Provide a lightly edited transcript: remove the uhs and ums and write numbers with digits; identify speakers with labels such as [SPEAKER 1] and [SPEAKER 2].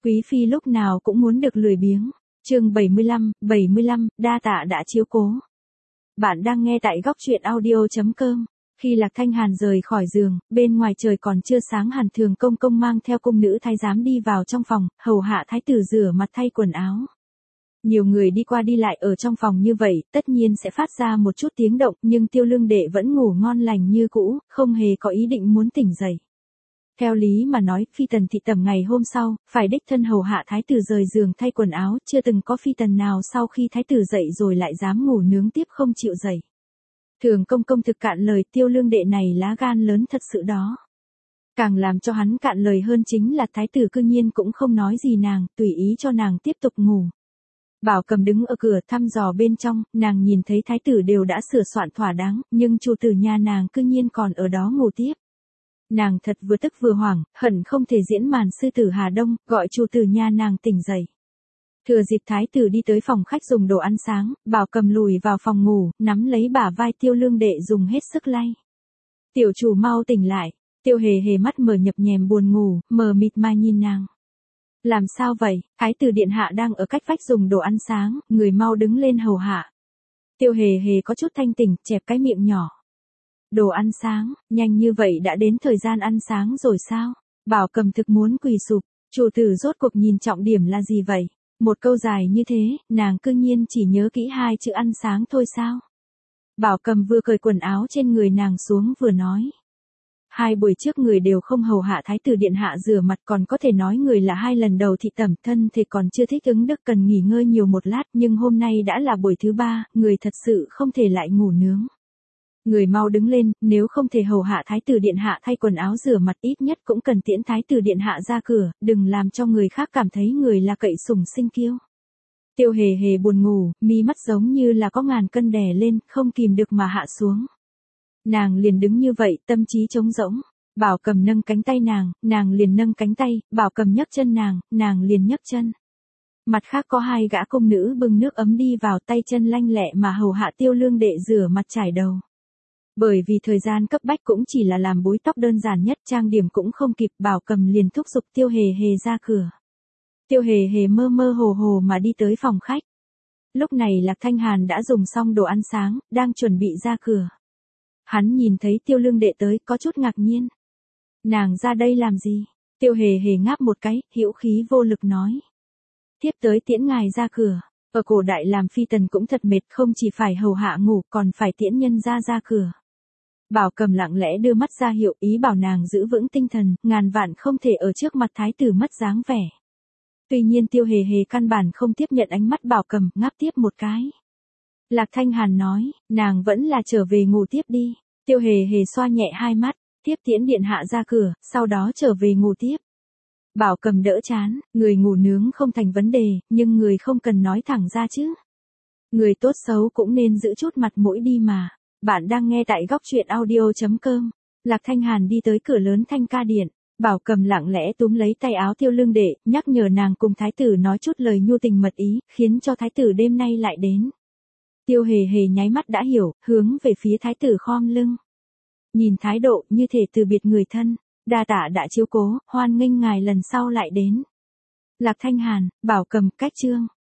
[SPEAKER 1] Quý phi lúc nào cũng muốn được lười biếng. Chương 75, đa tạ đã chiếu cố. Bạn đang nghe tại góc truyện audio.com. Khi Lạc Thanh Hàn rời khỏi giường, bên ngoài trời còn chưa sáng hẳn, Thường Công Công mang theo cung nữ thái giám đi vào trong phòng, hầu hạ thái tử rửa mặt thay quần áo. Nhiều người đi qua đi lại ở trong phòng như vậy, tất nhiên sẽ phát ra một chút tiếng động, nhưng Tiêu Lương Đệ vẫn ngủ ngon lành như cũ, không hề có ý định muốn tỉnh dậy. Theo lý mà nói, phi tần thị tẩm ngày hôm sau, phải đích thân hầu hạ thái tử rời giường thay quần áo, chưa từng có phi tần nào sau khi thái tử dậy rồi lại dám ngủ nướng tiếp không chịu dậy. Thường Công Công thực cạn lời, Tiêu Lương Đệ này lá gan lớn thật sự đó. Càng làm cho hắn cạn lời hơn chính là thái tử cư nhiên cũng không nói gì nàng, tùy ý cho nàng tiếp tục ngủ. Bảo Cầm đứng ở cửa thăm dò bên trong, nàng nhìn thấy thái tử đều đã sửa soạn thỏa đáng, nhưng chủ tử nhà nàng cư nhiên còn ở đó ngủ tiếp. Nàng thật vừa tức vừa hoảng, hận không thể diễn màn sư tử Hà Đông, gọi chủ tử nhà nàng tỉnh dậy. Thừa dịp thái tử đi tới phòng khách dùng đồ ăn sáng, Bảo Cầm lùi vào phòng ngủ, nắm lấy bả vai Tiêu Lương Đệ dùng hết sức lay. Tiểu chủ mau tỉnh lại. Tiêu Hề Hề mắt mở nhập nhèm buồn ngủ, mờ mịt mà nhìn nàng. Làm sao vậy? Thái tử điện hạ đang ở cách vách dùng đồ ăn sáng, người mau đứng lên hầu hạ. Tiêu Hề Hề có chút thanh tỉnh, chẹp cái miệng nhỏ. Đồ ăn sáng, nhanh như vậy đã đến thời gian ăn sáng rồi sao? Bảo Cầm thực muốn quỳ sụp, chủ tử rốt cuộc nhìn trọng điểm là gì vậy? Một câu dài như thế, nàng cư nhiên chỉ nhớ kỹ hai chữ ăn sáng thôi sao? Bảo Cầm vừa cởi quần áo trên người nàng xuống vừa nói. Hai buổi trước người đều không hầu hạ thái tử điện hạ rửa mặt, còn có thể nói người là hai lần đầu thị tẩm, thân thể còn chưa thích ứng được, cần nghỉ ngơi nhiều một lát, nhưng hôm nay đã là buổi thứ ba, người thật sự không thể lại ngủ nướng. Người mau đứng lên, nếu không thể hầu hạ thái tử điện hạ thay quần áo rửa mặt, ít nhất cũng cần tiễn thái tử điện hạ ra cửa, đừng làm cho người khác cảm thấy người là cậy sủng sinh kiêu. Tiêu Hề Hề buồn ngủ, mi mắt giống như là có ngàn cân đè lên, không kìm được mà hạ xuống. Nàng liền đứng như vậy, tâm trí trống rỗng. Bảo Cầm nâng cánh tay nàng liền nâng cánh tay, Bảo Cầm nhấc chân nàng liền nhấc chân. Mặt khác có hai gã cung nữ bưng nước ấm đi vào, tay chân lanh lẹ mà hầu hạ Tiêu Lương Đệ rửa mặt chải đầu. Bởi vì thời gian cấp bách cũng chỉ là làm búi tóc đơn giản nhất, trang điểm cũng không kịp, Bảo Cầm liền thúc giục Tiêu Hề Hề ra cửa. Tiêu Hề Hề mơ mơ hồ hồ mà đi tới phòng khách. Lúc này Lạc Thanh Hàn đã dùng xong đồ ăn sáng, đang chuẩn bị ra cửa. Hắn nhìn thấy Tiêu Lương Đệ tới, có chút ngạc nhiên. Nàng ra đây làm gì? Tiêu Hề Hề ngáp một cái, hữu khí vô lực nói. Tiếp tới tiễn ngài ra cửa. Ở cổ đại làm phi tần cũng thật mệt, không chỉ phải hầu hạ ngủ, còn phải tiễn nhân ra cửa. Bảo Cầm lặng lẽ đưa mắt ra hiệu, ý bảo nàng giữ vững tinh thần, ngàn vạn không thể ở trước mặt thái tử mất dáng vẻ. Tuy nhiên Tiêu Hề Hề căn bản không tiếp nhận ánh mắt Bảo Cầm, ngáp tiếp một cái. Lạc Thanh Hàn nói, nàng vẫn là trở về ngủ tiếp đi. Tiêu Hề Hề xoa nhẹ hai mắt, tiếp tiễn điện hạ ra cửa, sau đó trở về ngủ tiếp. Bảo Cầm đỡ chán, người ngủ nướng không thành vấn đề, nhưng người không cần nói thẳng ra chứ. Người tốt xấu cũng nên giữ chút mặt mũi đi mà. Bạn đang nghe tại góc truyện audio.com. Lạc Thanh Hàn đi tới cửa lớn Thanh Ca Điện. Bảo Cầm lặng lẽ túm lấy tay áo Tiêu Lương Đệ, nhắc nhở nàng cùng thái tử nói chút lời nhu tình mật ý, khiến cho thái tử đêm nay lại đến. Tiêu Hề Hề nháy mắt đã hiểu, hướng về phía thái tử khom lưng. Nhìn thái độ như thể từ biệt người thân, đa tạ đã chiếu cố, hoan nghênh ngài lần sau lại đến. Lạc Thanh Hàn, Bảo Cầm, cách chương.